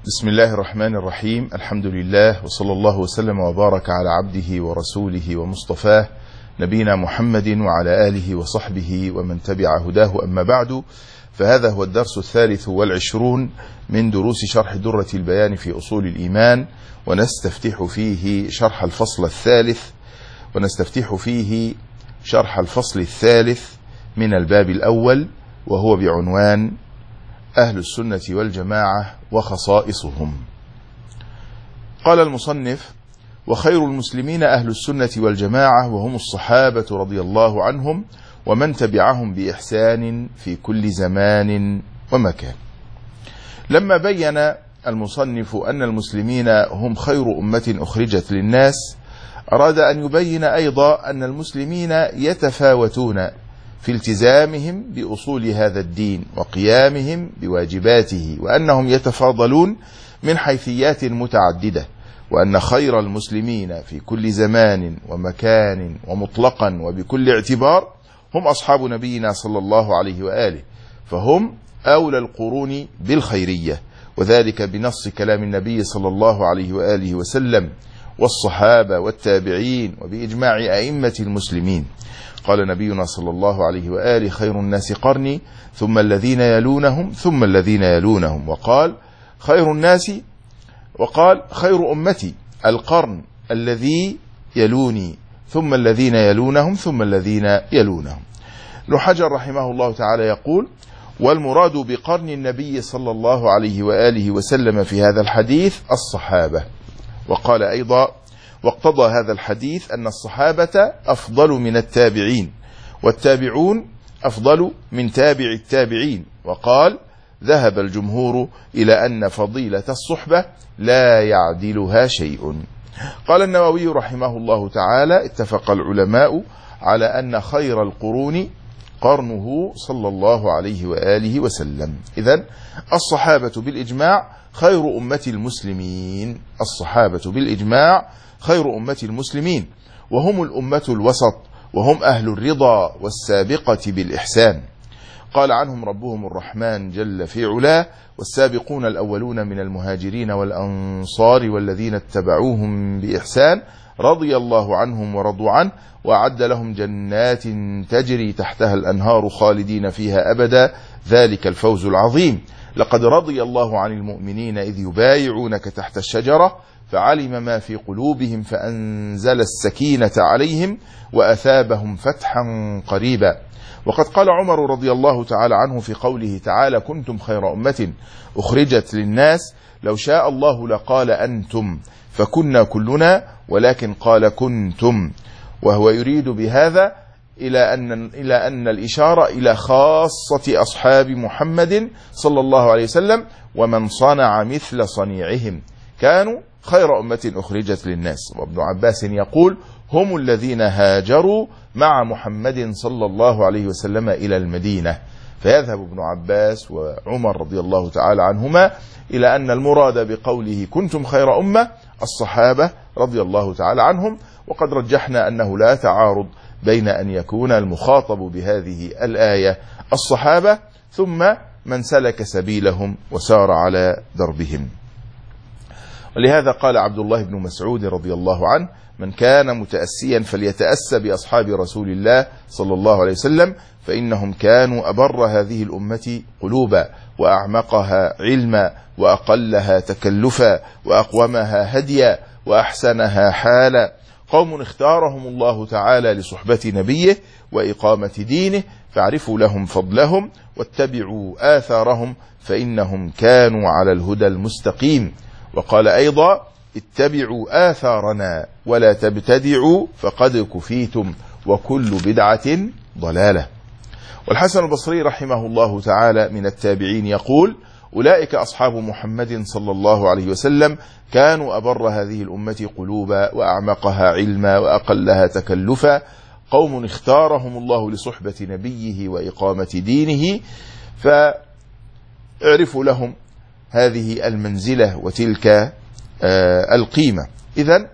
بسم الله الرحمن الرحيم. الحمد لله، وصلى الله وسلم وبارك على عبده ورسوله ومصطفاه نبينا محمد وعلى آله وصحبه ومن تبع هداه. أما بعد، فهذا هو الدرس 23 من دروس شرح درة البيان في أصول الإيمان، ونستفتح فيه شرح الفصل الثالث من الباب الأول، وهو بعنوان أهل السنة والجماعة وخصائصهم. قال المصنف: وخير المسلمين أهل السنة والجماعة، وهم الصحابة رضي الله عنهم ومن تبعهم بإحسان في كل زمان ومكان. لما بين المصنف أن المسلمين هم خير أمة أخرجت للناس، أراد أن يبين أيضا أن المسلمين يتفاوتون في التزامهم بأصول هذا الدين وقيامهم بواجباته، وأنهم يتفاضلون من حيثيات متعددة، وأن خير المسلمين في كل زمان ومكان ومطلقا وبكل اعتبار هم أصحاب نبينا صلى الله عليه وآله، فهم أولى القرون بالخيرية، وذلك بنص كلام النبي صلى الله عليه وآله وسلم والصحابة والتابعين وبإجماع أئمة المسلمين. قال نبينا صلى الله عليه وآله: خير الناس قرني ثم الذين يلونهم ثم الذين يلونهم. وقال خير أمتي القرن الذي يلوني ثم الذين يلونهم ثم الذين يلونهم. ابن حجر رحمه الله تعالى يقول: والمراد بقرن النبي صلى الله عليه وآله وسلم في هذا الحديث الصحابة. وقال أيضا: واقتضى هذا الحديث أن الصحابة أفضل من التابعين، والتابعون أفضل من تابع التابعين. وقال: ذهب الجمهور إلى أن فضيلة الصحبة لا يعدلها شيء. قال النووي رحمه الله تعالى: اتفق العلماء على أن خير القرون قرنه صلى الله عليه وآله وسلم. إذن الصحابة بالإجماع خير أمة المسلمين، الصحابة بالإجماع خير أمة المسلمين، وهم الأمة الوسط، وهم أهل الرضا والسابقة بالإحسان. قال عنهم ربهم الرحمن جل في علاه: والسابقون الأولون من المهاجرين والأنصار والذين اتبعوهم بإحسان رضي الله عنهم ورضوا عنه وأعد لهم جنات تجري تحتها الأنهار خالدين فيها أبدا، ذلك الفوز العظيم. لقد رضي الله عن المؤمنين إذ يبايعونك تحت الشجرة فعلم ما في قلوبهم فأنزل السكينة عليهم وأثابهم فتحا قريبا. وقد قال عمر رضي الله تعالى عنه في قوله تعالى: كنتم خير أمة أخرجت للناس، لو شاء الله لقال أنتم فكنا كلنا، ولكن قال كنتم، وهو يريد بهذا إلى أن الإشارة إلى خاصة أصحاب محمد صلى الله عليه وسلم ومن صنع مثل صنيعهم، كانوا خير أمة أخرجت للناس. وابن عباس يقول: هم الذين هاجروا مع محمد صلى الله عليه وسلم إلى المدينة. فيذهب ابن عباس وعمر رضي الله تعالى عنهما إلى أن المراد بقوله كنتم خير أمة الصحابة رضي الله تعالى عنهم، وقد رجحنا أنه لا تعارض بين أن يكون المخاطب بهذه الآية الصحابة ثم من سلك سبيلهم وسار على دربهم. ولهذا قال عبد الله بن مسعود رضي الله عنه: من كان متأسيا فليتأسى بأصحاب رسول الله صلى الله عليه وسلم، فإنهم كانوا أبر هذه الأمة قلوبا، وأعمقها علما، وأقلها تكلفا، وأقومها هديا، وأحسنها حالا. قوم اختارهم الله تعالى لصحبة نبيه وإقامة دينه، فاعرفوا لهم فضلهم واتبعوا آثارهم، فإنهم كانوا على الهدى المستقيم. وقال أيضا: اتبعوا آثارنا ولا تبتدعوا فقد كفيتم، وكل بدعة ضلالة. والحسن البصري رحمه الله تعالى من التابعين يقول: أولئك أصحاب محمد صلى الله عليه وسلم، كانوا أبر هذه الأمة قلوبا، وأعمقها علما، وأقلها تكلفا. قوم اختارهم الله لصحبة نبيه وإقامة دينه، فاعرفوا لهم هذه المنزلة وتلك القيمة. إذن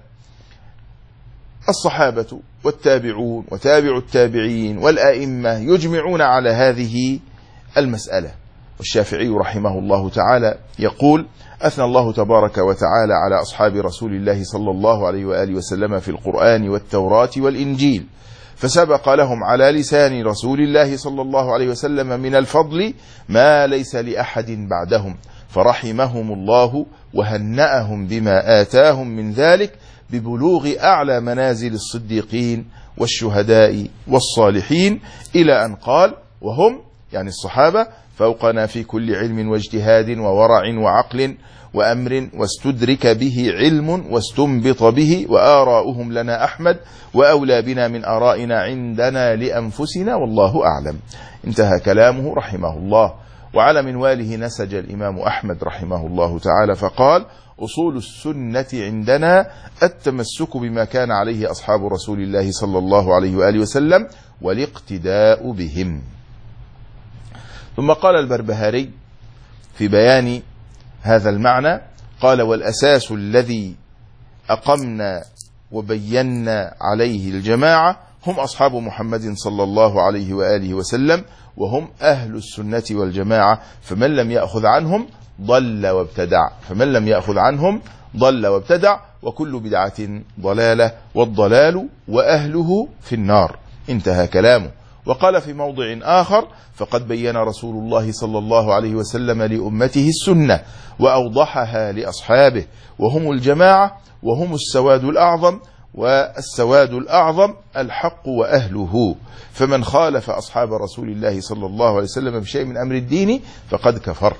الصحابة والتابعون وتابع التابعين والآئمة يجمعون على هذه المسألة، والشافعي رحمه الله تعالى يقول: أثنى الله تبارك وتعالى على أصحاب رسول الله صلى الله عليه وآله وسلم في القرآن والتوراة والإنجيل، فسبق لهم على لسان رسول الله صلى الله عليه وسلم من الفضل ما ليس لأحد بعدهم، فرحمهم الله وهنأهم بما آتاهم من ذلك ببلوغ أعلى منازل الصديقين والشهداء والصالحين، إلى أن قال: وهم يعني الصحابة فوقنا في كل علم واجتهاد وورع وعقل وأمر، واستدرك به علم واستنبط به، وآراؤهم لنا أحمد وأولى بنا من آرائنا عندنا لأنفسنا والله أعلم. انتهى كلامه رحمه الله. وعلى منواله نسج الإمام أحمد رحمه الله تعالى فقال: أصول السنة عندنا التمسك بما كان عليه أصحاب رسول الله صلى الله عليه وآله وسلم والاقتداء بهم. ثم قال البربهاري في بيان هذا المعنى، قال: والأساس الذي أقمنا وبينا عليه الجماعة هم أصحاب محمد صلى الله عليه وآله وسلم، وهم أهل السنة والجماعة، فمن لم يأخذ عنهم ضل وابتدع، فمن لم يأخذ عنهم ضل وابتدع، وكل بدعة ضلالة، والضلال وأهله في النار. انتهى كلامه. وقال في موضع آخر: فقد بين رسول الله صلى الله عليه وسلم لأمته السنة وأوضحها لأصحابه، وهم الجماعة، وهم السواد الأعظم، والسواد الأعظم الحق وأهله، فمن خالف أصحاب رسول الله صلى الله عليه وسلم بشيء من أمر الدين فقد كفر.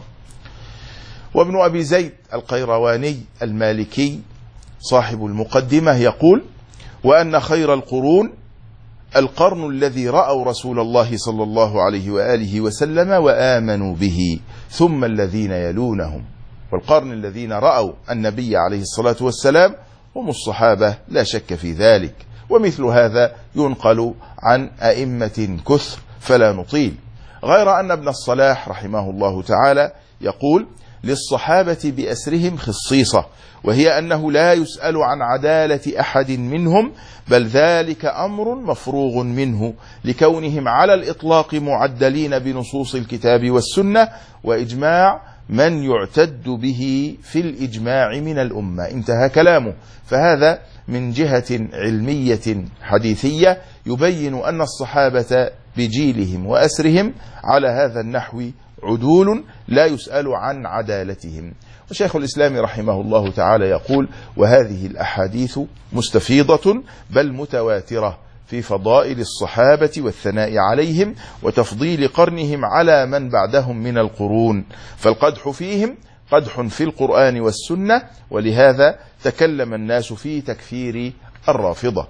وابن أبي زيد القيرواني المالكي صاحب المقدمة يقول: وأن خير القرون القرن الذي رأوا رسول الله صلى الله عليه وآله وسلم وآمنوا به، ثم الذين يلونهم. والقرن الذين رأوا النبي عليه الصلاة والسلام هم الصحابة لا شك في ذلك، ومثل هذا ينقل عن أئمة كثر فلا نطيل، غير أن ابن الصلاح رحمه الله تعالى يقول: للصحابة بأسرهم خصيصة، وهي أنه لا يسأل عن عدالة أحد منهم، بل ذلك أمر مفروغ منه، لكونهم على الإطلاق معدلين بنصوص الكتاب والسنة وإجماع من يعتد به في الإجماع من الأمة. انتهى كلامه. فهذا من جهة علمية حديثية يبين أن الصحابة بجيلهم وأسرهم على هذا النحو عدول لا يسأل عن عدالتهم. وشيخ الإسلام رحمه الله تعالى يقول: وهذه الأحاديث مستفيضة بل متواترة في فضائل الصحابة والثناء عليهم وتفضيل قرنهم على من بعدهم من القرون، فالقدح فيهم قدح في القرآن والسنة، ولهذا تكلم الناس في تكفير الرافضة.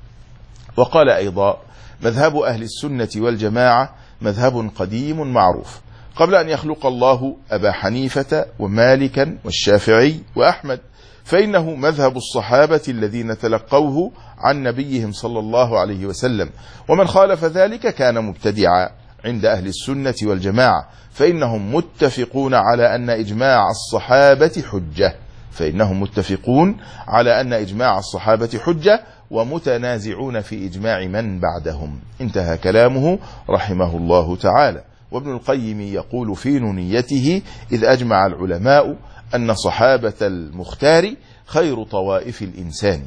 وقال أيضا: مذهب أهل السنة والجماعة مذهب قديم معروف، قبل أن يخلق الله أبا حنيفة ومالكا والشافعي وأحمد، فإنه مذهب الصحابة الذين تلقوه عن نبيهم صلى الله عليه وسلم، ومن خالف ذلك كان مبتدعا. عند أهل السنة والجماعة فإنهم متفقون على أن إجماع الصحابة حجة، فإنهم متفقون على أن إجماع الصحابة حجة، ومتنازعون في إجماع من بعدهم. انتهى كلامه رحمه الله تعالى. وابن القيم يقول في نونيته: إذ أجمع العلماء أن صحابة المختار خير طوائف الإنسان.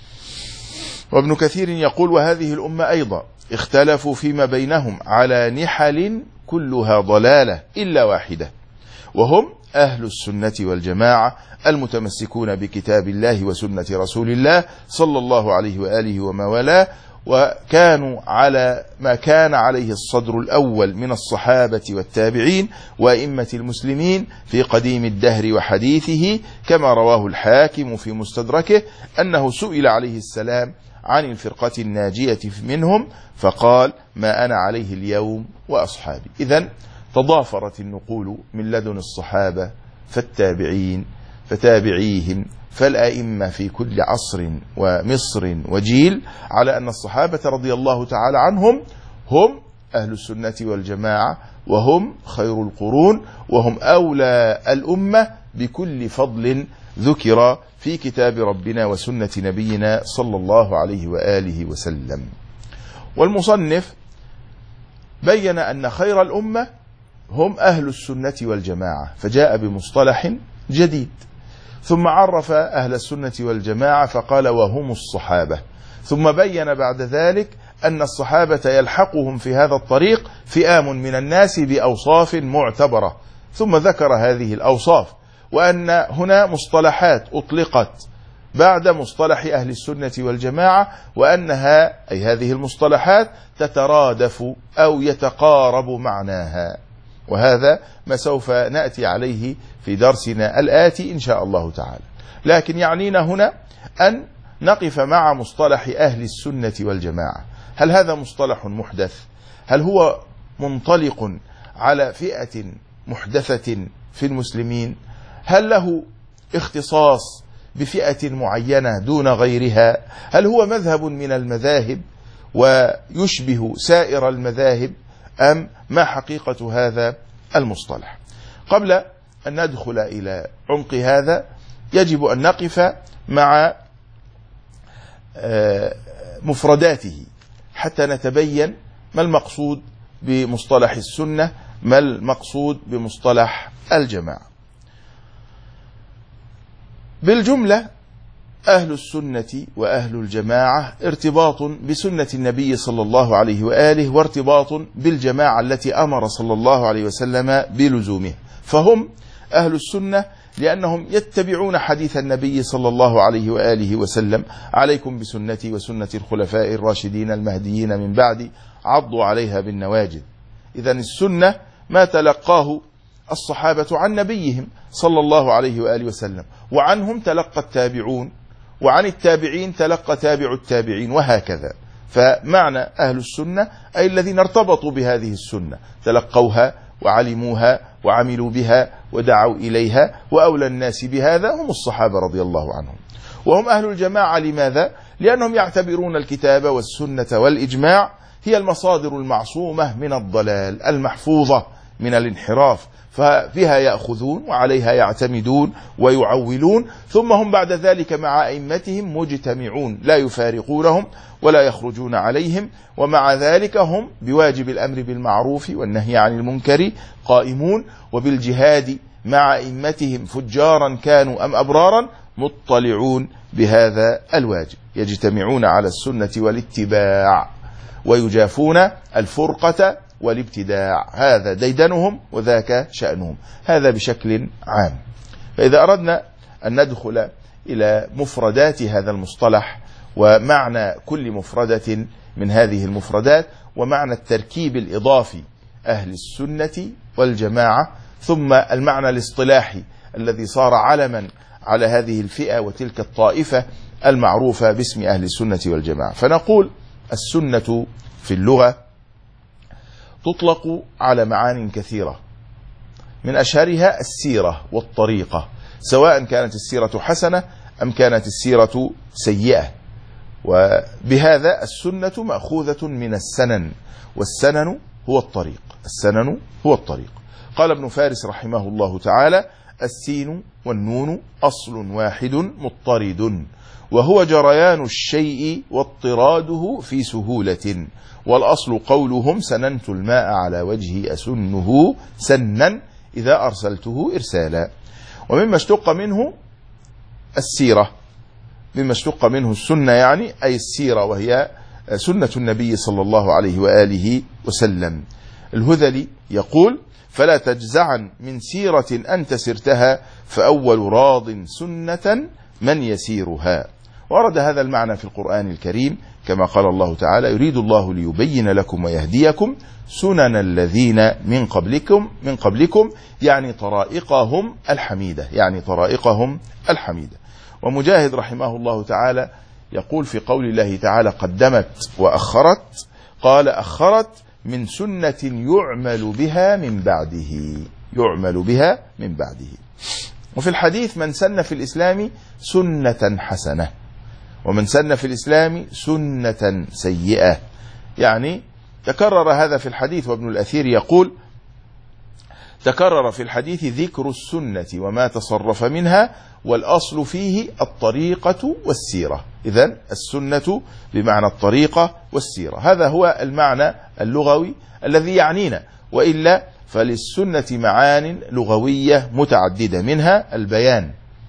وابن كثير يقول: وهذه الأمة أيضا اختلفوا فيما بينهم على نحل كلها ضلالة إلا واحدة، وهم أهل السنة والجماعة المتمسكون بكتاب الله وسنة رسول الله صلى الله عليه وآله وما والاه، وكانوا على ما كان عليه الصدر الأول من الصحابة والتابعين وأئمة المسلمين في قديم الدهر وحديثه، كما رواه الحاكم في مستدركه أنه سئل عليه السلام عن الفرقة الناجية منهم فقال: ما أنا عليه اليوم وأصحابي. إذن تضافرت النقول من لدن الصحابة فالتابعين فتابعيهم فالأئمة في كل عصر ومصر وجيل على أن الصحابة رضي الله تعالى عنهم هم أهل السنة والجماعة، وهم خير القرون، وهم أولى الأمة بكل فضل ذكر في كتاب ربنا وسنة نبينا صلى الله عليه وآله وسلم. والمصنف بين أن خير الأمة هم أهل السنة والجماعة، فجاء بمصطلح جديد، ثم عرف أهل السنة والجماعة فقال وهم الصحابة، ثم بين بعد ذلك أن الصحابة يلحقهم في هذا الطريق فئام من الناس بأوصاف معتبرة، ثم ذكر هذه الأوصاف، وأن هنا مصطلحات أطلقت بعد مصطلح أهل السنة والجماعة، وأنها أي هذه المصطلحات تترادف أو يتقارب معناها، وهذا ما سوف نأتي عليه في درسنا الآتي إن شاء الله تعالى. لكن يعنينا هنا أن نقف مع مصطلح أهل السنة والجماعة. هل هذا مصطلح محدث؟ هل هو منطلق على فئة محدثة في المسلمين؟ هل له اختصاص بفئة معينة دون غيرها؟ هل هو مذهب من المذاهب ويشبه سائر المذاهب، أم ما حقيقة هذا المصطلح؟ قبل أن ندخل إلى عمق هذا يجب أن نقف مع مفرداته حتى نتبين ما المقصود بمصطلح السنة، ما المقصود بمصطلح الجماعة. بالجملة أهل السنة وأهل الجماعة ارتباط بسنة النبي صلى الله عليه وآله، وارتباط بالجماعة التي أمر صلى الله عليه وسلم بلزومه. فهم أهل السنة لأنهم يتبعون حديث النبي صلى الله عليه وآله وسلم: عليكم بسنتي وسنة الخلفاء الراشدين المهديين من بعدي عضوا عليها بالنواجذ. إذن السنة ما تلقاه الصحابة عن نبيهم صلى الله عليه وآله وسلم، وعنهم تلقى التابعون، وعن التابعين تلقى تابع التابعين، وهكذا. فمعنى أهل السنة أي الذين ارتبطوا بهذه السنة، تلقوها وعلموها وعملوا بها ودعوا إليها، وأولى الناس بهذا هم الصحابة رضي الله عنهم. وهم أهل الجماعة لماذا؟ لأنهم يعتبرون الكتاب والسنة والإجماع هي المصادر المعصومة من الضلال، المحفوظة من الانحراف، فبها يأخذون وعليها يعتمدون ويعولون، ثم هم بعد ذلك مع أئمتهم مجتمعون لا يفارقونهم ولا يخرجون عليهم، ومع ذلك هم بواجب الأمر بالمعروف والنهي عن المنكر قائمون، وبالجهاد مع أئمتهم فجارا كانوا أم أبرارا مطلعون بهذا الواجب، يجتمعون على السنة والاتباع ويجافون الفرقة والابتداع، هذا ديدنهم وذاك شأنهم. هذا بشكل عام. فإذا أردنا أن ندخل إلى مفردات هذا المصطلح ومعنى كل مفردة من هذه المفردات، ومعنى التركيب الإضافي أهل السنة والجماعة، ثم المعنى الاصطلاحي الذي صار علما على هذه الفئة وتلك الطائفة المعروفة باسم أهل السنة والجماعة. فنقول السنة في اللغة تطلق على معان كثيرة، من أشهرها السيرة والطريقة، سواء كانت السيرة حسنة أم كانت السيرة سيئة. وبهذا السنة مأخوذة من السنن، والسنن هو الطريق، السنن هو الطريق. قال ابن فارس رحمه الله تعالى: السين والنون أصل واحد مضطرد، وهو جريان الشيء واضطراده في سهولة، والأصل قولهم سننت الماء على وجهي أسنه سنا إذا أرسلته إرسالا. ومما اشتق منه السيرة، مما اشتق منه السنة يعني أي السيرة، وهي سنة النبي صلى الله عليه وآله وسلم. الهذلي يقول: فلا تجزعا من سيرة أنت سرتها، فأول راض سنة من يسيرها. ورد هذا المعنى في القرآن الكريم كما قال الله تعالى: يريد الله ليبين لكم ويهديكم سنن الذين من قبلكم يعني طرائقهم الحميدة، يعني طرائقهم الحميدة. ومجاهد رحمه الله تعالى يقول في قول الله تعالى: قدمت وأخرت، قال: أخرت من سنة يعمل بها من بعده، يعمل بها من بعده. وفي الحديث: من سن في الإسلام سنة حسنة، ومن سن في الإسلام سنة سيئة. يعني تكرر هذا في الحديث. وابن الأثير يقول: تكرر في الحديث ذكر السنة وما تصرف منها، والأصل فيه الطريقة والسيرة. إذن السنة بمعنى الطريقة والسيرة، هذا هو المعنى اللغوي الذي يعنينا، وإلا فللسنة معان لغوية متعددة، منها البيان.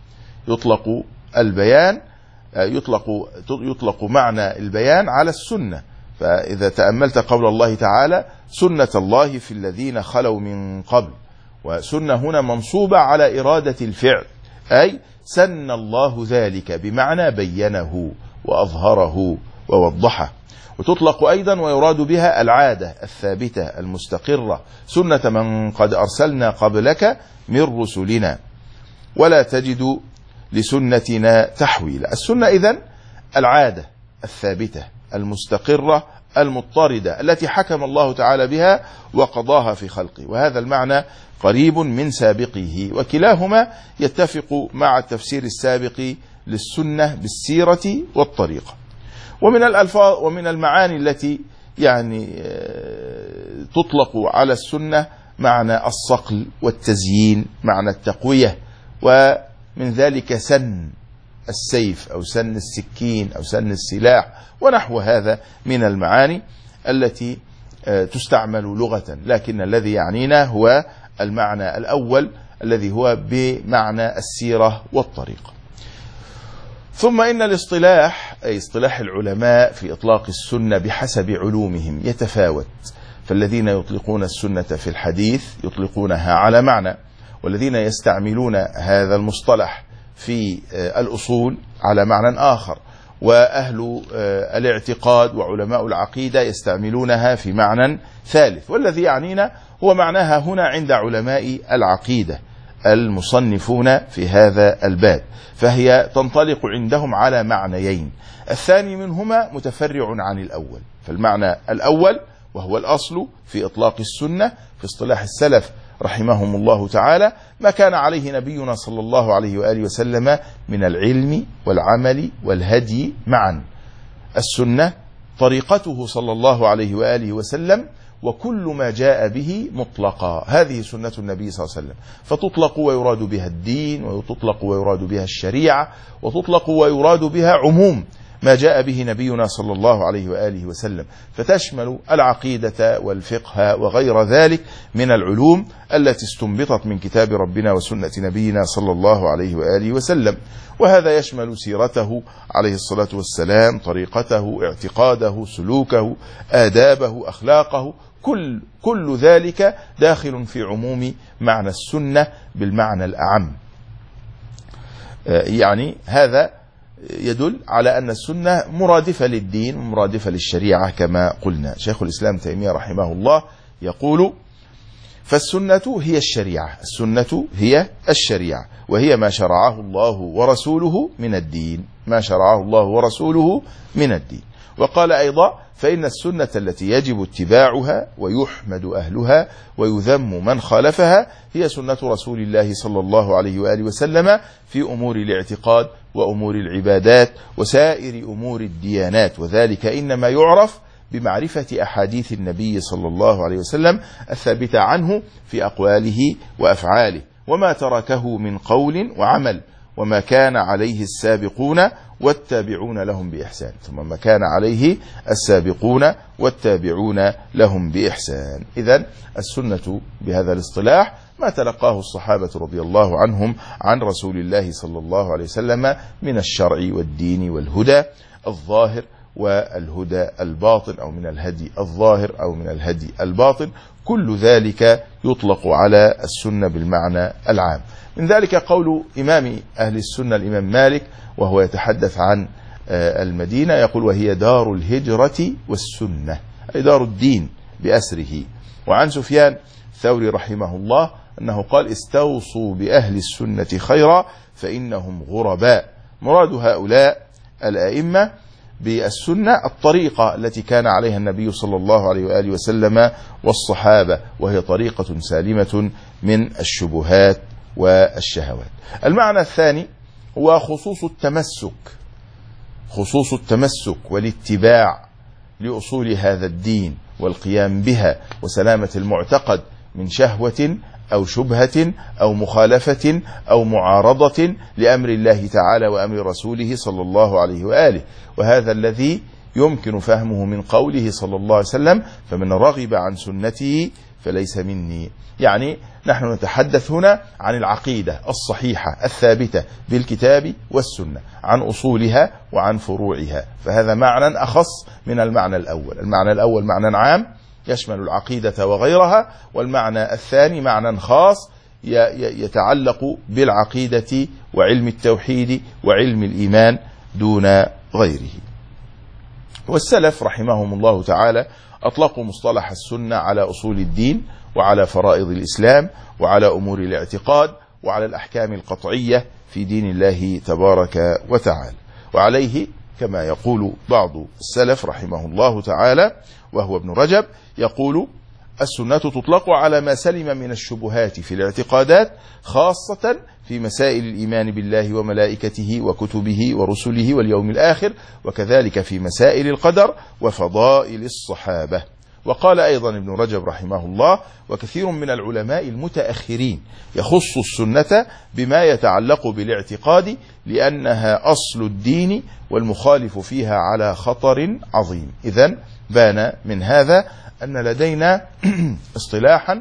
يطلق معنى البيان على السنة. فإذا تأملت قول الله تعالى سنة الله في الذين خلوا من قبل، وسنة هنا منصوبة على إرادة الفعل، أي سن الله ذلك بمعنى بينه وأظهره ووضحه. وتطلق أيضا ويراد بها العادة الثابتة المستقرة، سنة من قد أرسلنا قبلك من رسلنا ولا تجد لسنتنا تحويلا. السنة إذن العادة الثابتة المستقرة المضطردة التي حكم الله تعالى بها وقضاها في خلقه، وهذا المعنى قريب من سابقه، وكلاهما يتفق مع التفسير السابق للسنة بالسيرة والطريقة. ومن الألفاظ ومن المعاني التي تطلق على السنة معنى الصقل والتزيين، معنى التقوية، ومن ذلك سن السيف أو سن السكين أو سن السلاح ونحو هذا من المعاني التي تستعمل لغة، لكن الذي يعنينا هو المعنى الأول الذي هو بمعنى السيرة والطريقة. ثم إن الاصطلاح أي اصطلاح العلماء في إطلاق السنة بحسب علومهم يتفاوت، فالذين يطلقون السنة في الحديث يطلقونها على معنى، والذين يستعملون هذا المصطلح في الأصول على معنى آخر، وأهل الاعتقاد وعلماء العقيدة يستعملونها في معنى ثالث. والذي يعنينا هو معناها هنا عند علماء العقيدة المصنفون في هذا الباب، فهي تنطلق عندهم على معنيين، الثاني منهما متفرع عن الأول. فالمعنى الأول وهو الأصل في إطلاق السنة في اصطلاح السلف رحمهم الله تعالى ما كان عليه نبينا صلى الله عليه وآله وسلم من العلم والعمل والهدي معا. السنة طريقته صلى الله عليه وآله وسلم وكل ما جاء به مطلقا، هذه سنة النبي صلى الله عليه وسلم، فتطلق ويراد بها الدين، وتطلق ويراد بها الشريعة، وتطلق ويراد بها عموم ما جاء به نبينا صلى الله عليه وآله وسلم، فتشمل العقيدة والفقه وغير ذلك من العلوم التي استنبطت من كتاب ربنا وسنة نبينا صلى الله عليه وآله وسلم. وهذا يشمل سيرته عليه الصلاة والسلام، طريقته، اعتقاده، سلوكه، آدابه، أخلاقه، كل ذلك داخل في عموم معنى السنة بالمعنى الأعم. هذا يدل على أن السنة مرادفة للدين ومرادفة للشريعة كما قلنا. شيخ الإسلام تيمية رحمه الله يقول: فالسنة هي الشريعة، السنة هي الشريعة، وهي ما شرعه الله ورسوله من الدين، ما شرعه الله ورسوله من الدين. وقال أيضا: فإن السنة التي يجب اتباعها ويحمد أهلها ويذم من خالفها هي سنة رسول الله صلى الله عليه وآله وسلم في أمور الاعتقاد وأمور العبادات وسائر أمور الديانات، وذلك إنما يعرف بمعرفة أحاديث النبي صلى الله عليه وسلم الثابتة عنه في أقواله وأفعاله، وما تركه من قول وعمل، وما كان عليه السابقون والتابعون لهم بإحسان. ثم ما كان عليه السابقون والتابعون لهم بإحسان. إذن السنة بهذا الاصطلاح ما تلقاه الصحابة رضي الله عنهم عن رسول الله صلى الله عليه وسلم من الشرع والدين والهدى الظاهر والهدى الباطن، أو من الهدي الظاهر أو من الهدي الباطن، كل ذلك يطلق على السنة بالمعنى العام. من ذلك قول إمام أهل السنة الإمام مالك وهو يتحدث عن المدينة، يقول: وهي دار الهجرة والسنة، أي دار الدين بأسره. وعن سفيان الثوري رحمه الله أنه قال: استوصوا بأهل السنة خيرا فإنهم غرباء. مراد هؤلاء الأئمة بالسنة الطريقة التي كان عليها النبي صلى الله عليه وآله وسلم والصحابة، وهي طريقة سالمة من الشبهات والشهوات. المعنى الثاني هو خصوص التمسك والاتباع لأصول هذا الدين والقيام بها، وسلامة المعتقد من شهوة أو شبهة أو مخالفة أو معارضة لأمر الله تعالى وأمر رسوله صلى الله عليه وآله. وهذا الذي يمكن فهمه من قوله صلى الله عليه وسلم: فمن رغب عن سنته فليس مني. يعني نحن نتحدث هنا عن العقيدة الصحيحة الثابتة بالكتاب والسنة، عن أصولها وعن فروعها، فهذا معنى أخص من المعنى الأول. المعنى الأول معنى عام يشمل العقيدة وغيرها، والمعنى الثاني معنى خاص يتعلق بالعقيدة وعلم التوحيد وعلم الإيمان دون غيره. والسلف رحمهم الله تعالى أطلقوا مصطلح السنة على أصول الدين وعلى فرائض الإسلام وعلى أمور الاعتقاد وعلى الأحكام القطعية في دين الله تبارك وتعالى. وعليه كما يقول بعض السلف رحمه الله تعالى وهو ابن رجب، يقول: السنة تطلق على ما سلم من الشبهات في الاعتقادات، خاصة في مسائل الإيمان بالله وملائكته وكتبه ورسله واليوم الآخر، وكذلك في مسائل القدر وفضائل الصحابة. وقال أيضا ابن رجب رحمه الله: وكثير من العلماء المتأخرين يخص السنة بما يتعلق بالاعتقاد لأنها أصل الدين والمخالف فيها على خطر عظيم. إذن بان من هذا أن لدينا اصطلاحا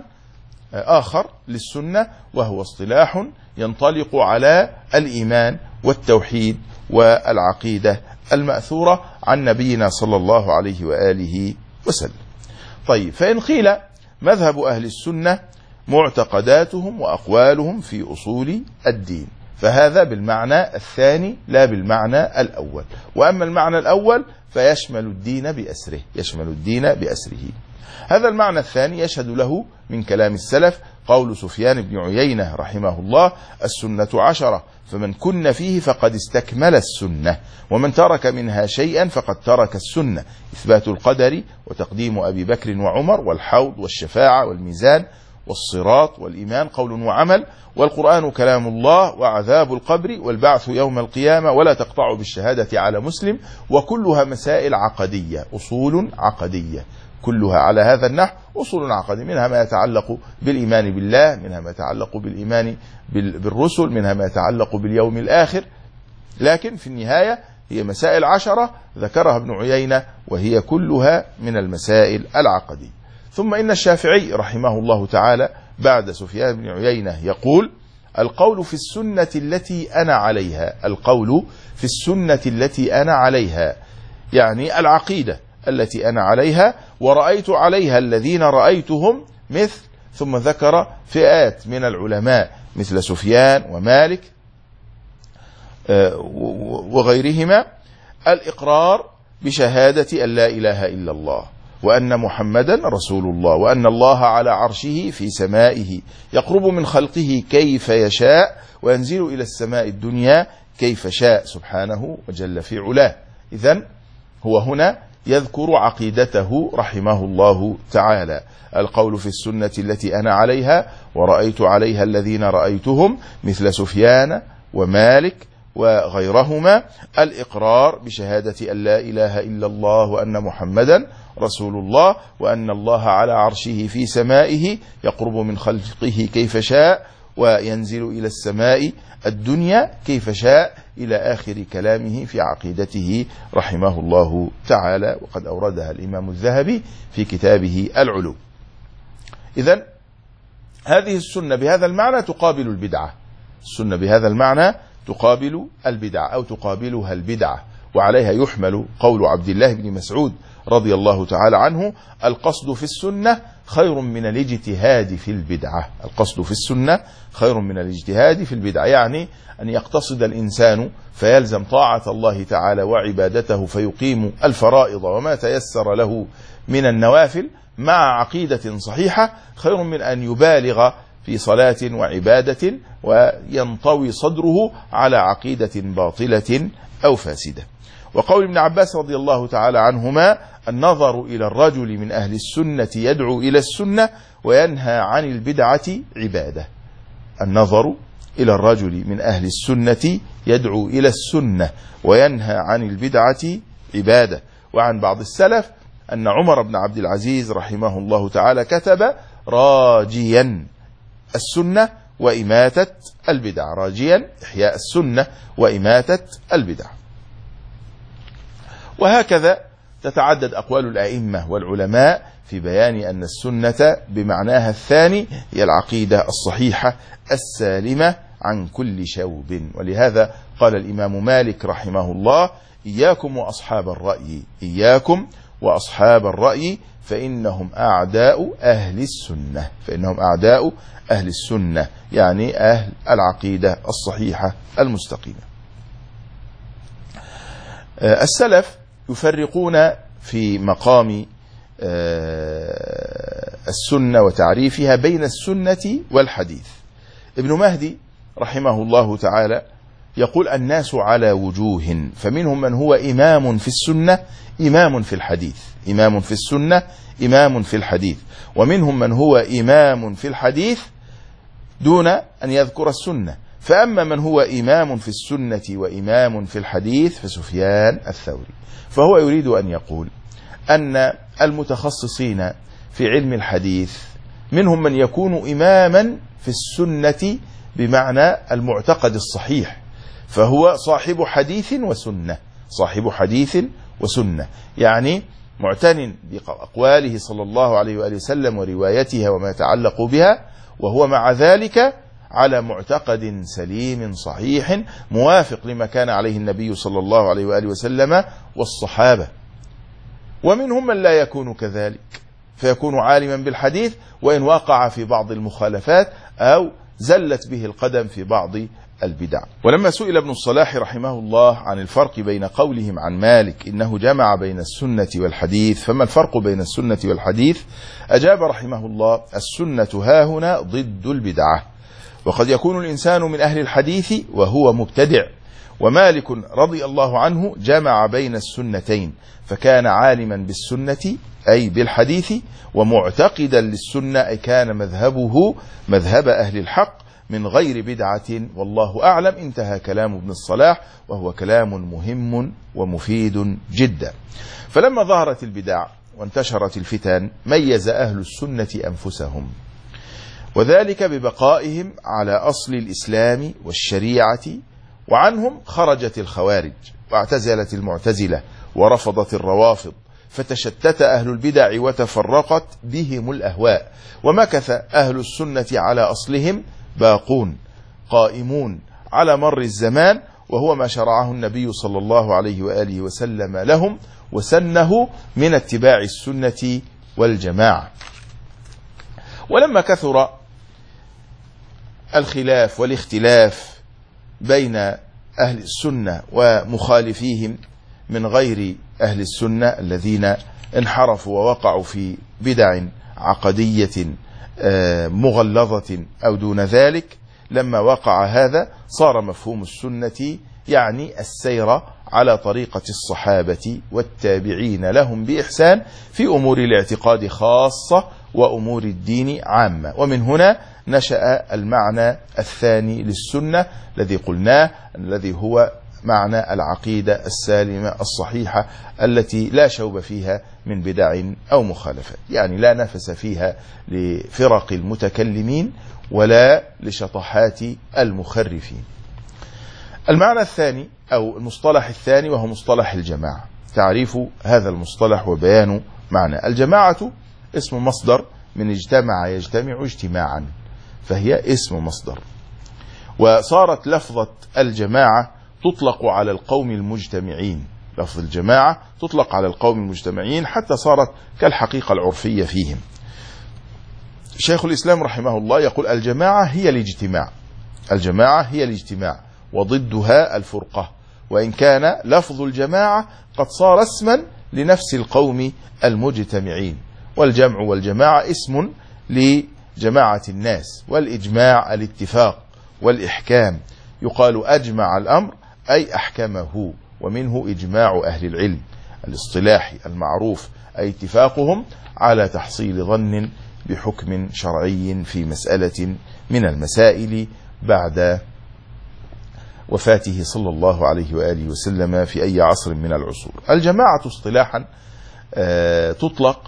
آخر للسنة، وهو اصطلاح ينطلق على الإيمان والتوحيد والعقيدة المأثورة عن نبينا صلى الله عليه وآله وسلم. طيب، فإن قيل مذهب أهل السنة معتقداتهم وأقوالهم في أصول الدين، فهذا بالمعنى الثاني لا بالمعنى الأول. وأما المعنى الأول فيشمل الدين بأسره، يشمل الدين بأسره. هذا المعنى الثاني يشهد له من كلام السلف قول سفيان بن عيينة رحمه الله: السنة 10، فمن كن فيه فقد استكمل السنة، ومن ترك منها شيئا فقد ترك السنة. إثبات القدر وتقديم أبي بكر وعمر والحوض والشفاعة والميزان والصراط والإيمان قول وعمل، والقرآن كلام الله، وعذاب القبر والبعث يوم القيامة، ولا تقطع بالشهادة على مسلم، وكلها مسائل عقدية، أصول عقدية، كلها على هذا النحو أصول عقدية، منها ما يتعلق بالإيمان بالله، منها ما يتعلق بالإيمان بالرسل، منها ما يتعلق باليوم الآخر، لكن في النهاية هي مسائل 10 ذكرها ابن عيينة، وهي كلها من المسائل العقدية. ثم إن الشافعي رحمه الله تعالى بعد سفيان بن عيينة يقول: القول في السنة التي أنا عليها، القول في السنة التي أنا عليها، يعني العقيدة التي أنا عليها، ورأيت عليها الذين رأيتهم مثل، ثم ذكر فئات من العلماء مثل سفيان ومالك وغيرهما: الإقرار بشهادة أن لا إله إلا الله، وأن محمدا رسول الله، وأن الله على عرشه في سمائه، يقرب من خلقه كيف يشاء، وينزل إلى السماء الدنيا كيف شاء سبحانه وجل في علاه. إذن هو هنا يذكر عقيدته رحمه الله تعالى: القول في السنة التي أنا عليها، ورأيت عليها الذين رأيتهم مثل سفيان ومالك وغيرهما، الإقرار بشهادة أن لا إله إلا الله، وأن محمدا رسول الله، وأن الله على عرشه في سمائه، يقرب من خلقه كيف شاء، وينزل إلى السماء الدنيا كيف شاء، إلى آخر كلامه في عقيدته رحمه الله تعالى، وقد أوردها الإمام الذهبي في كتابه العلوم. إذن هذه السنة بهذا المعنى تقابل البدعة، السنة بهذا المعنى تقابل البدعة أو تقابلها البدعة، وعليها يحمل قول عبد الله بن مسعود رضي الله تعالى عنه: القصد في السنة خير من الاجتهاد في البدعة، القصد في السنة خير من الاجتهاد في البدعة، يعني أن يقتصد الإنسان فيلزم طاعة الله تعالى وعبادته، فيقيم الفرائض وما تيسر له من النوافل مع عقيدة صحيحة، خير من أن يبالغ في صلاة وعبادة وينطوي صدره على عقيدة باطلة أو فاسدة. وقول ابن عباس رضي الله تعالى عنهما: النظر إلى الرجل من أهل السنة يدعو إلى السنة وينهى عن البدعة عبادة، النظر إلى الرجل من أهل السنة يدعو إلى السنة وينهى عن البدعة عبادة. وعن بعض السلف أن عمر بن عبد العزيز رحمه الله تعالى كتب: راجيا السنة وإماتة البدع، راجيا إحياء السنة وإماتة البدع. وهكذا تتعدد أقوال الأئمة والعلماء في بيان أن السنة بمعناها الثاني هي العقيدة الصحيحة السالمة عن كل شوب. ولهذا قال الإمام مالك رحمه الله: إياكم وأصحاب الرأي، إياكم وأصحاب الرأي فإنهم أعداء أهل السنة، فإنهم أعداء أهل السنة، يعني أهل العقيدة الصحيحة المستقيمة. السلف يفرقون في مقام السنة وتعريفها بين السنة والحديث. ابن مهدي رحمه الله تعالى يقول: الناس على وجوه، فمنهم من هو إمام في السنة إمام في الحديث، إمام في السنة إمام في الحديث، ومنهم من هو إمام في الحديث دون أن يذكر السنة. فأما من هو إمام في السنة وإمام في الحديث فسفيان الثوري. فهو يريد أن يقول أن المتخصصين في علم الحديث منهم من يكون إماما في السنة بمعنى المعتقد الصحيح، فهو صاحب حديث وسنة، صاحب حديث وسنة، يعني معتن بأقواله صلى الله عليه وآله وسلم وروايتها وما يتعلق بها، وهو مع ذلك على معتقد سليم صحيح موافق لما كان عليه النبي صلى الله عليه وآله وسلم والصحابة. ومنهم من لا يكون كذلك، فيكون عالما بالحديث وإن وقع في بعض المخالفات أو زلت به القدم في بعض البدع. ولما سئل ابن الصلاح رحمه الله عن الفرق بين قولهم عن مالك إنه جمع بين السنة والحديث، فما الفرق بين السنة والحديث؟ أجاب رحمه الله: السنة هاهنا ضد البدعة، وقد يكون الإنسان من أهل الحديث وهو مبتدع. ومالك رضي الله عنه جمع بين السنتين، فكان عالما بالسنة أي بالحديث ومعتقدا للسنة، أي كان مذهبه مذهب أهل الحق من غير بدعة، والله أعلم. انتهى كلام ابن الصلاح، وهو كلام مهم ومفيد جدا. فلما ظهرت البدع وانتشرت الفتن ميز أهل السنة أنفسهم، وذلك ببقائهم على أصل الإسلام والشريعة، وعنهم خرجت الخوارج واعتزلت المعتزلة ورفضت الروافض، فتشتت أهل البدع وتفرقت بهم الأهواء، ومكث أهل السنة على أصلهم باقون قائمون على مر الزمان، وهو ما شرعه النبي صلى الله عليه وآله وسلم لهم وسنه من اتباع السنة والجماعة. ولما كثر الخلاف والاختلاف بين أهل السنة ومخالفيهم من غير أهل السنة الذين انحرفوا ووقعوا في بدع عقدية مغلظة أو دون ذلك، لما وقع هذا صار مفهوم السنة يعني السير على طريقة الصحابة والتابعين لهم بإحسان في أمور الاعتقاد خاصة وأمور الدين عامة. ومن هنا نشأ المعنى الثاني للسنة الذي قلناه، الذي هو معنى العقيدة السالمة الصحيحة التي لا شوب فيها من بدع أو مخالفات، يعني لا نفس فيها لفرق المتكلمين ولا لشطحات المخرفين. المعنى الثاني أو المصطلح الثاني وهو مصطلح الجماعة. تعريف هذا المصطلح وبيان معنى الجماعة: اسم مصدر من اجتمع يجتمع اجتماعا، فهي اسم مصدر. وصارت لفظة الجماعة تطلق على القوم المجتمعين، لفظ الجماعة تطلق على القوم المجتمعين حتى صارت كالحقيقة العرفية فيهم. شيخ الإسلام رحمه الله يقول: الجماعة هي الاجتماع، الجماعة هي الاجتماع وضدها الفرقة، وإن كان لفظ الجماعة قد صار اسما لنفس القوم المجتمعين، والجمع والجماعة اسم لجماعة الناس، والإجماع الاتفاق والإحكام، يقال أجمع الأمر أي أحكمه، ومنه إجماع أهل العلم الاصطلاحي المعروف، أي اتفاقهم على تحصيل ظن بحكم شرعي في مسألة من المسائل بعد وفاته صلى الله عليه وآله وسلم في أي عصر من العصور. الجماعة اصطلاحا تطلق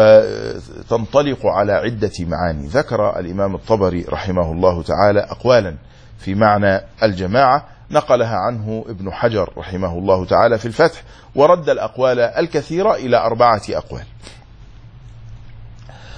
وتنطلق على عدة معاني. ذكر الإمام الطبري رحمه الله تعالى أقوالا في معنى الجماعة نقلها عنه ابن حجر رحمه الله تعالى في الفتح، ورد الأقوال الكثيرة إلى 4 أقوال.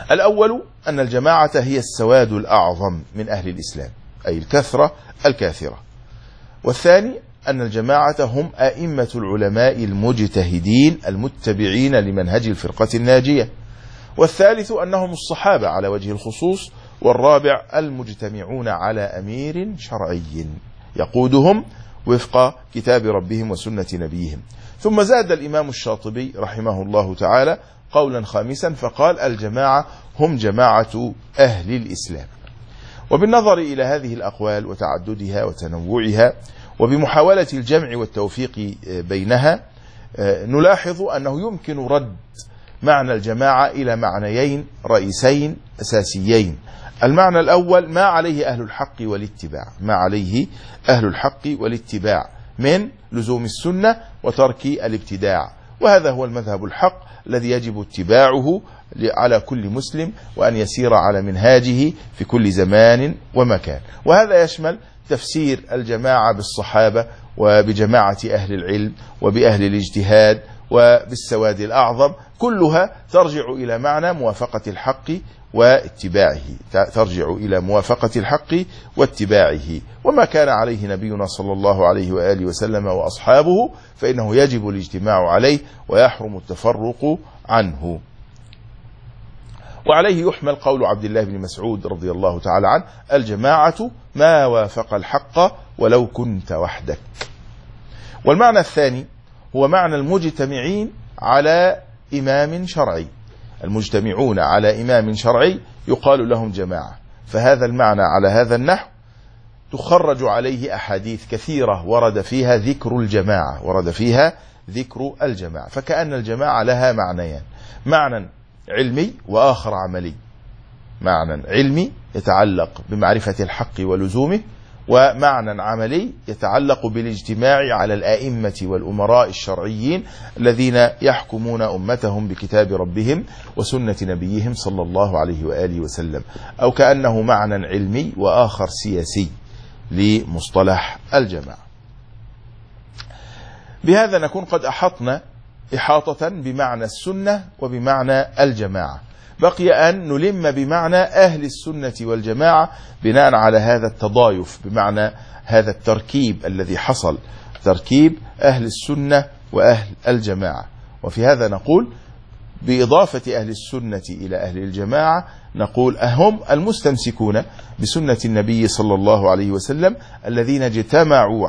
الأول أن الجماعة هي السواد الأعظم من أهل الإسلام، أي الكثرة الكاثرة. والثاني أن الجماعة هم أئمة العلماء المجتهدين المتبعين لمنهج الفرقة الناجية. والثالث أنهم الصحابة على وجه الخصوص. والرابع المجتمعون على أمير شرعي يقودهم وفق كتاب ربهم وسنة نبيهم. ثم زاد الإمام الشاطبي رحمه الله تعالى قولا خامسا فقال الجماعة هم جماعة أهل الإسلام. وبالنظر إلى هذه الأقوال وتعددها وتنوعها وبمحاولة الجمع والتوفيق بينها نلاحظ أنه يمكن رد معنى الجماعة إلى معنيين رئيسين أساسيين. المعنى الأول ما عليه أهل الحق والاتباع، ما عليه أهل الحق والاتباع من لزوم السنة وترك الابتداع، وهذا هو المذهب الحق الذي يجب اتباعه على كل مسلم وأن يسير على منهاجه في كل زمان ومكان. وهذا يشمل تفسير الجماعة بالصحابة وبجماعة أهل العلم وبأهل الاجتهاد وبالسواد الأعظم، كلها ترجع إلى معنى موافقة الحق واتباعه، ترجع إلى موافقة الحق واتباعه. وما كان عليه نبينا صلى الله عليه وآله وسلم وأصحابه فإنه يجب الاجتماع عليه ويحرم التفرق عنه. وعليه يحمل قول عبد الله بن مسعود رضي الله تعالى عنه الجماعة ما وافق الحق ولو كنت وحدك. والمعنى الثاني هو معنى المجتمعين على إمام شرعي، المجتمعون على إمام شرعي يقال لهم جماعة. فهذا المعنى على هذا النحو تخرج عليه أحاديث كثيرة ورد فيها ذكر الجماعة، فكأن الجماعة لها معنيان، معنى علمي وآخر عملي. معنى علمي يتعلق بمعرفة الحق ولزومه، ومعنى عملي يتعلق بالاجتماع على الآئمة والأمراء الشرعيين الذين يحكمون أمتهم بكتاب ربهم وسنة نبيهم صلى الله عليه وآله وسلم، أو كأنه معنى علمي وآخر سياسي لمصطلح الجماعة. بهذا نكون قد أحطنا إحاطة بمعنى السنة وبمعنى الجماعة. بقي أن نلم بمعنى أهل السنة والجماعة بناء على هذا التضايف، بمعنى هذا التركيب الذي حصل، تركيب أهل السنة وأهل الجماعة. وفي هذا نقول بإضافة أهل السنة إلى أهل الجماعة نقول هم المستمسكون بسنة النبي صلى الله عليه وسلم الذين اجتمعوا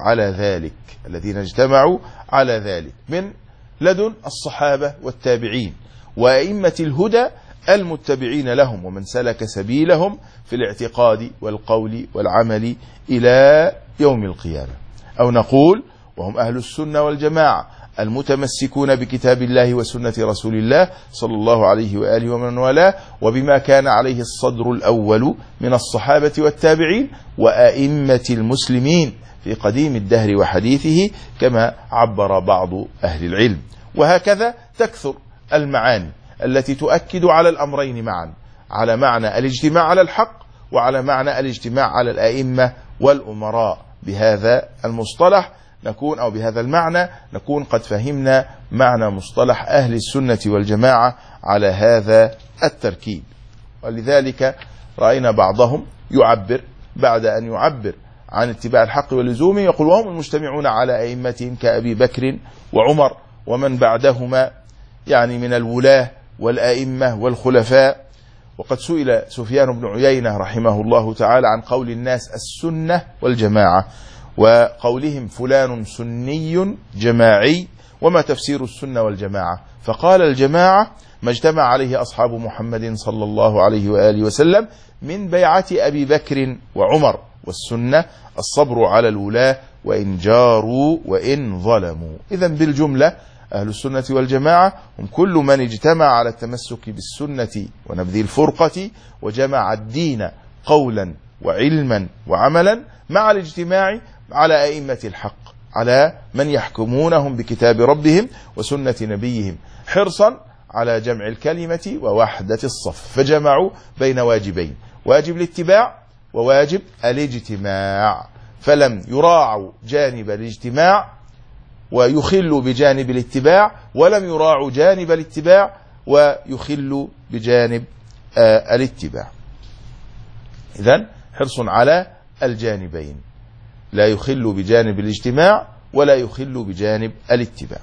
على ذلك من لدن الصحابة والتابعين وأئمة الهدى المتبعين لهم ومن سلك سبيلهم في الاعتقاد والقول والعمل إلى يوم القيامة. أو نقول وهم أهل السنة والجماعة المتمسكون بكتاب الله وسنة رسول الله صلى الله عليه وآله ومن والاه وبما كان عليه الصدر الأول من الصحابة والتابعين وأئمة المسلمين في قديم الدهر وحديثه كما عبر بعض أهل العلم. وهكذا تكثر المعاني التي تؤكد على الأمرين معا، على معنى الاجتماع على الحق وعلى معنى الاجتماع على الأئمة والأمراء. بهذا المصطلح نكون أو بهذا المعنى نكون قد فهمنا معنى مصطلح أهل السنة والجماعة على هذا التركيب. ولذلك رأينا بعضهم يعبر بعد أن يعبر عن اتباع الحق ولزومه يقول وهم المجتمعون على أئمتهم كأبي بكر وعمر ومن بعدهما، يعني من الولاة والأئمة والخلفاء. وقد سئل سفيان بن عيينة رحمه الله تعالى عن قول الناس السنة والجماعة وقولهم فلان سني جماعي وما تفسير السنة والجماعة؟ فقال الجماعة ما اجتمع عليه أصحاب محمد صلى الله عليه وآله وسلم من بيعة أبي بكر وعمر، والسنة الصبر على الولاة وإن جاروا وإن ظلموا. إذن بالجملة أهل السنة والجماعة هم كل من اجتمع على التمسك بالسنة ونبذ الفرقة وجمع الدين قولا وعلما وعملا مع الاجتماع على أئمة الحق، على من يحكمونهم بكتاب ربهم وسنة نبيهم حرصا على جمع الكلمة ووحدة الصف، فجمعوا بين واجبين، واجب الاتباع وواجب الاجتماع، فلم يراعوا جانب الاجتماع ويخلوا بجانب الاتباع، ولم يراعوا جانب الاتباع ويخلوا بجانب الاتباع. إذن حرص على الجانبين، لا يخل بجانب الاجتماع ولا يخل بجانب الاتباع.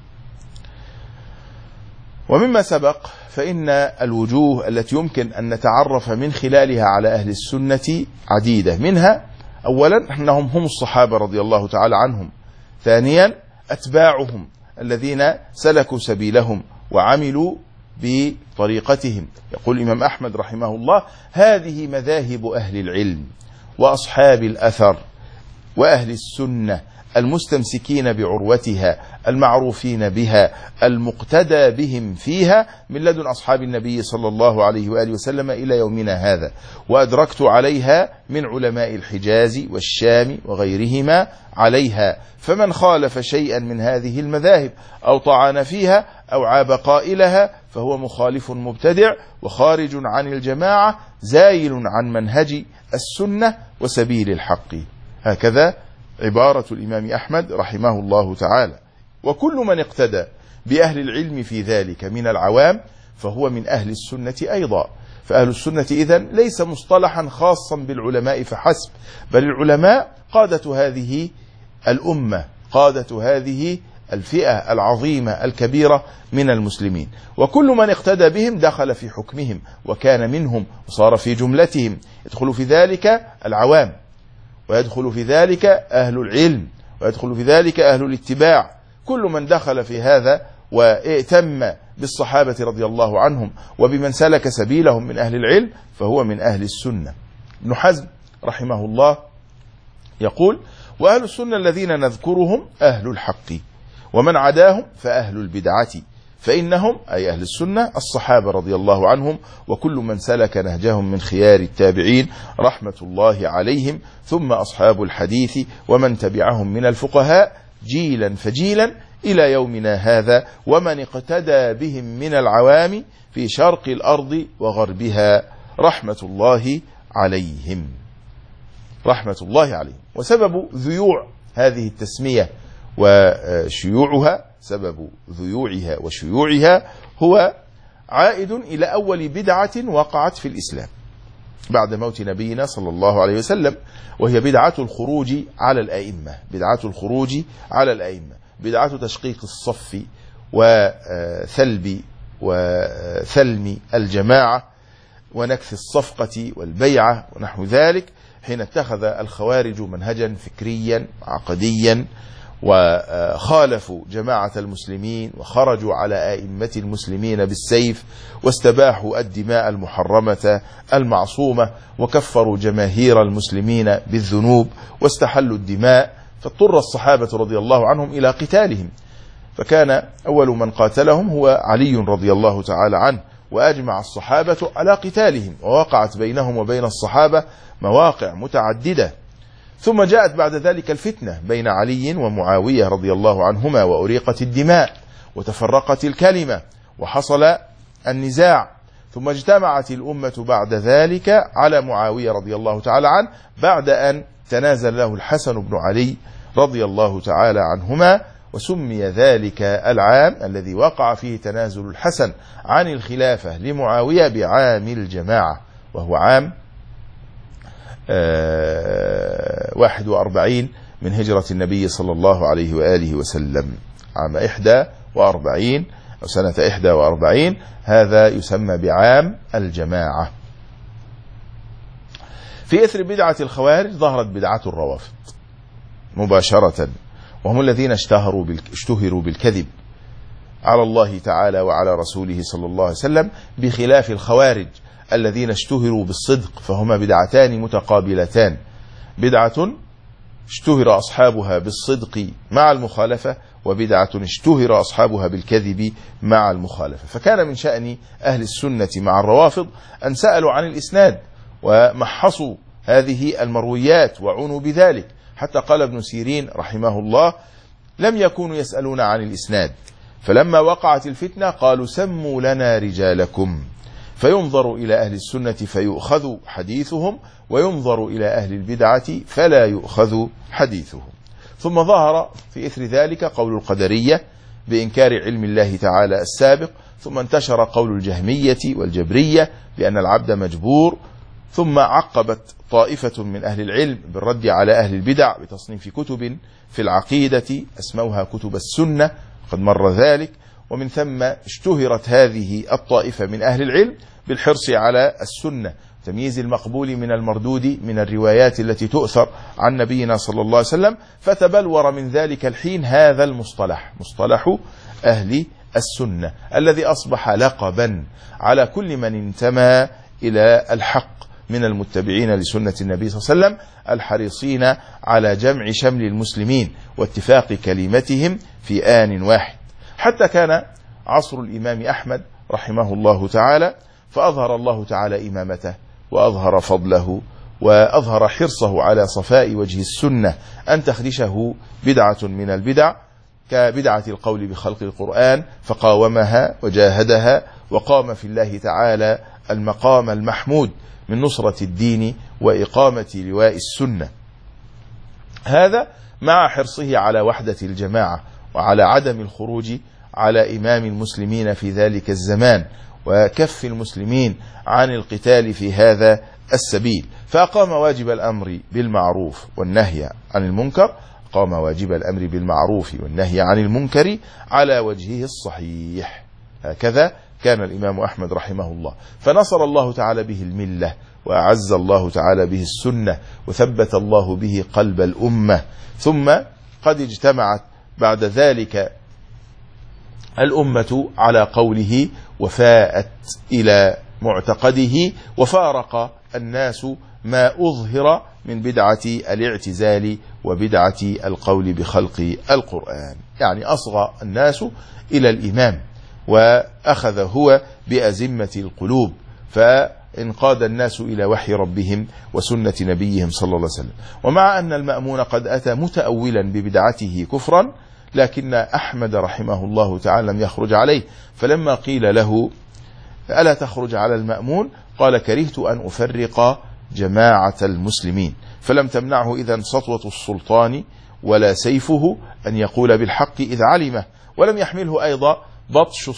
ومما سبق فإن الوجوه التي يمكن أن نتعرف من خلالها على أهل السنة عديدة، منها أولا أنهم هم الصحابة رضي الله تعالى عنهم، ثانيا أتباعهم الذين سلكوا سبيلهم وعملوا بطريقتهم. يقول الإمام أحمد رحمه الله: هذه مذاهب أهل العلم وأصحاب الأثر وأهل السنة المستمسكين بعروتها المعروفين بها المقتدى بهم فيها من لدن أصحاب النبي صلى الله عليه وآله وسلم إلى يومنا هذا، وأدركت عليها من علماء الحجاز والشام وغيرهما عليها، فمن خالف شيئا من هذه المذاهب أو طعن فيها أو عاب قائلها فهو مخالف مبتدع وخارج عن الجماعة زايل عن منهج السنة وسبيل الحق. هكذا عبارة الإمام أحمد رحمه الله تعالى. وكل من اقتدى بأهل العلم في ذلك من العوام فهو من أهل السنة أيضا. فأهل السنة إذن ليس مصطلحا خاصا بالعلماء فحسب، بل العلماء قادة هذه الأمة، قادة هذه الفئة العظيمة الكبيرة من المسلمين، وكل من اقتدى بهم دخل في حكمهم وكان منهم وصار في جملتهم. يدخل في ذلك العوام، ويدخل في ذلك أهل العلم، ويدخل في ذلك أهل الاتباع. كل من دخل في هذا وائتم بالصحابة رضي الله عنهم وبمن سلك سبيلهم من أهل العلم فهو من أهل السنة. ابن حزم رحمه الله يقول: وأهل السنة الذين نذكرهم أهل الحق، ومن عداهم فأهل البدعة، فإنهم أي أهل السنة الصحابة رضي الله عنهم وكل من سلك نهجهم من خيار التابعين رحمة الله عليهم، ثم أصحاب الحديث ومن تبعهم من الفقهاء جيلا فجيلا إلى يومنا هذا، ومن اقتدى بهم من العوام في شرق الأرض وغربها رحمة الله عليهم، رحمة الله عليهم. وسبب ذيوع هذه التسمية وشيوعها، سبب ذيوعها وشيوعها هو عائد إلى أول بدعة وقعت في الإسلام بعد موت نبينا صلى الله عليه وسلم، وهي بدعة الخروج على الأئمة، بدعة الخروج على الأئمة، بدعة تشقيق الصف وثلم الجماعة ونكث الصفقة والبيعة ونحو ذلك، حين اتخذ الخوارج منهجا فكريا عقديا وخالفوا جماعة المسلمين وخرجوا على أئمة المسلمين بالسيف، واستباحوا الدماء المحرمة المعصومة، وكفروا جماهير المسلمين بالذنوب، واستحلوا الدماء، فاضطر الصحابة رضي الله عنهم إلى قتالهم. فكان أول من قاتلهم هو علي رضي الله تعالى عنه، وأجمع الصحابة على قتالهم، ووقعت بينهم وبين الصحابة مواقع متعددة. ثم جاءت بعد ذلك الفتنة بين علي ومعاوية رضي الله عنهما، وأريقت الدماء وتفرقت الكلمة وحصل النزاع، ثم اجتمعت الأمة بعد ذلك على معاوية رضي الله تعالى عنه بعد أن تنازل له الحسن بن علي رضي الله تعالى عنهما، وسمي ذلك العام الذي وقع فيه تنازل الحسن عن الخلافة لمعاوية بعام الجماعة، وهو عام 41 من هجرة النبي صلى الله عليه وآله وسلم، عام 41 أو سنة 41، هذا يسمى بعام الجماعة. في إثر بدعة الخوارج ظهرت بدعة الروافض مباشرة، وهم الذين اشتهروا بالكذب على الله تعالى وعلى رسوله صلى الله عليه وسلم، بخلاف الخوارج الذين اشتهروا بالصدق، فهما بدعتان متقابلتان: بدعة اشتهر أصحابها بالصدق مع المخالفة، وبدعة اشتهر أصحابها بالكذب مع المخالفة. فكان من شأن أهل السنة مع الروافض أن سألوا عن الإسناد ومحصوا هذه المرويات وعنوا بذلك، حتى قال ابن سيرين رحمه الله: لم يكونوا يسألون عن الإسناد، فلما وقعت الفتنة قالوا: سموا لنا رجالكم، فينظر إلى أهل السنة فيؤخذ حديثهم، وينظر إلى أهل البدعة فلا يؤخذ حديثهم. ثم ظهر في إثر ذلك قول القدرية بإنكار علم الله تعالى السابق، ثم انتشر قول الجهمية والجبرية بأن العبد مجبور، ثم عقبت طائفة من أهل العلم بالرد على أهل البدع بتصنيف كتب في العقيدة أسموها كتب السنة، قد مر ذلك. ومن ثم اشتهرت هذه الطائفة من أهل العلم بالحرص على السنة، تمييز المقبول من المردود من الروايات التي تؤثر عن نبينا صلى الله عليه وسلم، فتبلور من ذلك الحين هذا المصطلح، مصطلح أهل السنة، الذي أصبح لقبا على كل من انتمى إلى الحق من المتبعين لسنة النبي صلى الله عليه وسلم الحريصين على جمع شمل المسلمين واتفاق كلمتهم في آن واحد. حتى كان عصر الإمام أحمد رحمه الله تعالى، فأظهر الله تعالى إمامته وأظهر فضله وأظهر حرصه على صفاء وجه السنة أن تخدشه بدعة من البدع، كبدعة القول بخلق القرآن، فقاومها وجاهدها وقام في الله تعالى المقام المحمود من نصرة الدين وإقامة لواء السنة. هذا مع حرصه على وحدة الجماعة وعلى عدم الخروج على إمام المسلمين في ذلك الزمان وكف المسلمين عن القتال في هذا السبيل، فأقام واجب الأمر بالمعروف والنهي عن المنكر، قام واجب الأمر بالمعروف والنهي عن المنكر على وجهه الصحيح. هكذا كان الإمام أحمد رحمه الله، فنصر الله تعالى به الملة وأعز الله تعالى به السنة وثبت الله به قلب الأمة. ثم قد اجتمعت بعد ذلك الأمة على قوله وفاءت إلى معتقده، وفارق الناس ما أظهر من بدعة الاعتزال وبدعة القول بخلق القرآن، يعني أصغى الناس إلى الإمام وأخذ هو بأزمة القلوب، فانقاد الناس إلى وحي ربهم وسنة نبيهم صلى الله عليه وسلم. ومع أن المأمون قد أتى متأولا ببدعته كفرا، لكن أحمد رحمه الله تعالى لم يخرج عليه، فلما قيل له ألا تخرج على المأمون قال كرهت أن أفرق جماعة المسلمين، فلم تمنعه إذن سطوة السلطان ولا سيفه أن يقول بالحق إذ علمه، ولم يحمله أيضا بطش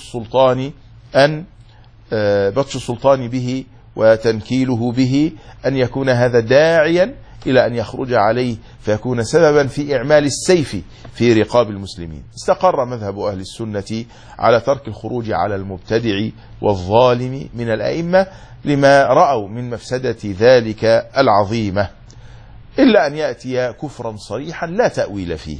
السلطان به وتنكيله به أن يكون هذا داعيا إلى أن يخرج عليه فيكون سببا في إعمال السيف في رقاب المسلمين. استقر مذهب أهل السنة على ترك الخروج على المبتدع والظالم من الأئمة لما رأوا من مفسدة ذلك العظيمة، إلا أن يأتي كفرا صريحا لا تأويل فيه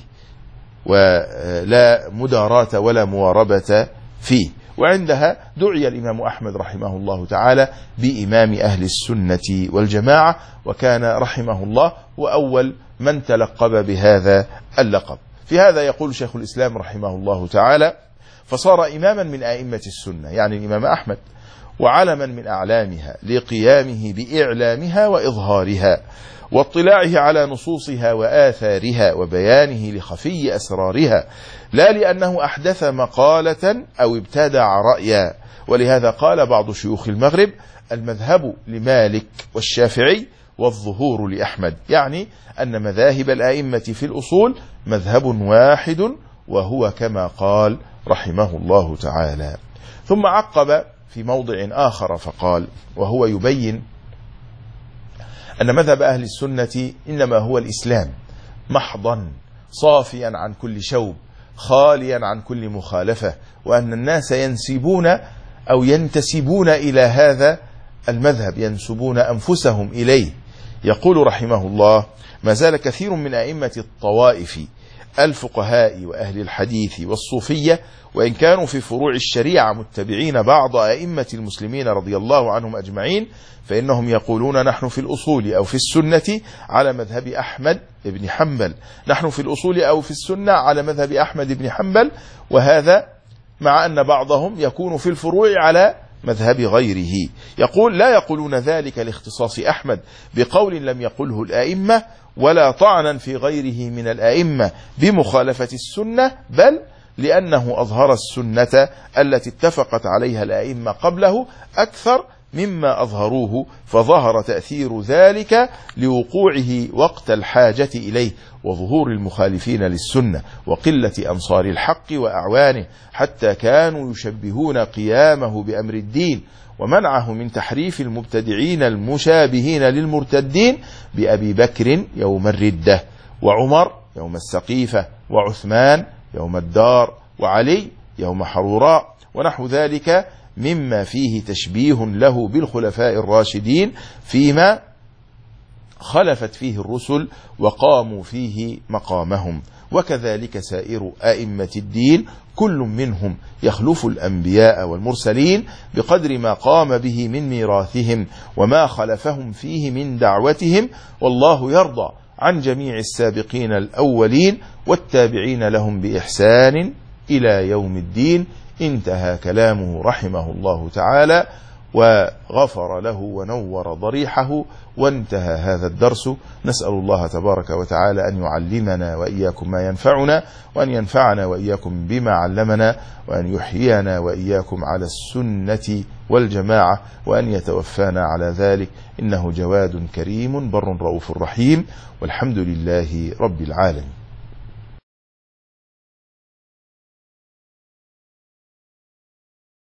ولا مداراة ولا مواربة فيه. وعندها دعي الإمام أحمد رحمه الله تعالى بإمام أهل السنة والجماعة، وكان رحمه الله وأول من تلقب بهذا اللقب. في هذا يقول شيخ الإسلام رحمه الله تعالى فصار إماما من أئمة السنة، يعني الإمام أحمد، وعلما من أعلامها لقيامه بإعلامها وإظهارها واطلاعه على نصوصها وآثارها وبيانه لخفي أسرارها، لا لأنه أحدث مقالة أو ابتدع رأيا. ولهذا قال بعض شيوخ المغرب المذهب لمالك والشافعي والظهور لأحمد، يعني أن مذاهب الأئمة في الأصول مذهب واحد، وهو كما قال رحمه الله تعالى. ثم عقب في موضع آخر فقال وهو يبين أن مذهب أهل السنة إنما هو الإسلام محضا صافيا عن كل شوب خاليا عن كل مخالفة، وأن الناس ينتسبون إلى هذا المذهب، ينسبون أنفسهم إليه. يقول رحمه الله ما زال كثير من أئمة الطوائف الفقهاء وأهل الحديث والصوفية وإن كانوا في فروع الشريعة متبعين بعض أئمة المسلمين رضي الله عنهم أجمعين، فإنهم يقولون نحن في الأصول أو في السنة على مذهب أحمد بن حنبل، نحن في الأصول أو في السنة على مذهب أحمد بن حنبل، وهذا مع أن بعضهم يكون في الفروع على مذهب غيره. يقول لا يقولون ذلك لاختصاص أحمد بقول لم يقله الأئمة، ولا طعنا في غيره من الأئمة بمخالفة السنة، بل لأنه أظهر السنة التي اتفقت عليها الأئمة قبله أكثر مما أظهروه، فظهر تأثير ذلك لوقوعه وقت الحاجة إليه وظهور المخالفين للسنة وقلة أنصار الحق وأعوانه، حتى كانوا يشبهون قيامه بأمر الدين ومنعه من تحريف المبتدعين المشابهين للمرتدين بأبي بكر يوم الردة، وعمر يوم السقيفة، وعثمان يوم الدار، وعلي يوم حروراء، ونحو ذلك مما فيه تشبيه له بالخلفاء الراشدين فيما خلفت فيه الرسل وقاموا فيه مقامهم. وكذلك سائر أئمة الدين كل منهم يخلف الأنبياء والمرسلين بقدر ما قام به من ميراثهم وما خلفهم فيه من دعوتهم، والله يرضى عن جميع السابقين الأولين والتابعين لهم بإحسان إلى يوم الدين. انتهى كلامه رحمه الله تعالى وغفر له ونور ضريحه، وانتهى هذا الدرس. نسأل الله تبارك وتعالى أن يعلمنا وإياكم ما ينفعنا، وأن ينفعنا وإياكم بما علمنا، وأن يحيينا وإياكم على السنة والجماعة، وأن يتوفانا على ذلك، إنه جواد كريم بر رؤوف رحيم، والحمد لله رب العالمين.